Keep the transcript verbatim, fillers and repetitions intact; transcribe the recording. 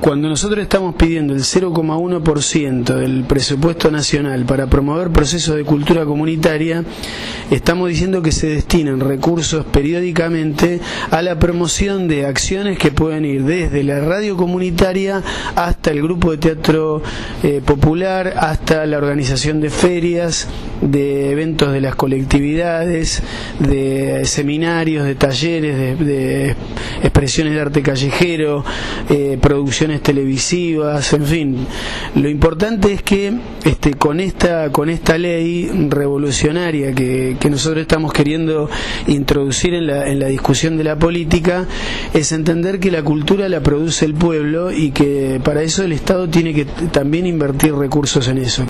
Cuando nosotros estamos pidiendo el cero coma uno por ciento del presupuesto nacional para promover procesos de cultura comunitaria, estamos diciendo que se destinan recursos periódicamente a la promoción de acciones que pueden ir desde la radio comunitaria hasta el grupo de teatro eh, popular, hasta la organización de ferias, de eventos de las colectividades, de seminarios, de talleres, de, de expresiones de arte callejero, eh, producciones televisivas, en fin. Lo importante es que este, con esta con esta ley revolucionaria que, que nosotros estamos queriendo introducir en la, en la discusión de la política, es entender que la cultura la produce el pueblo y que para eso el Estado tiene que también invertir recursos en eso.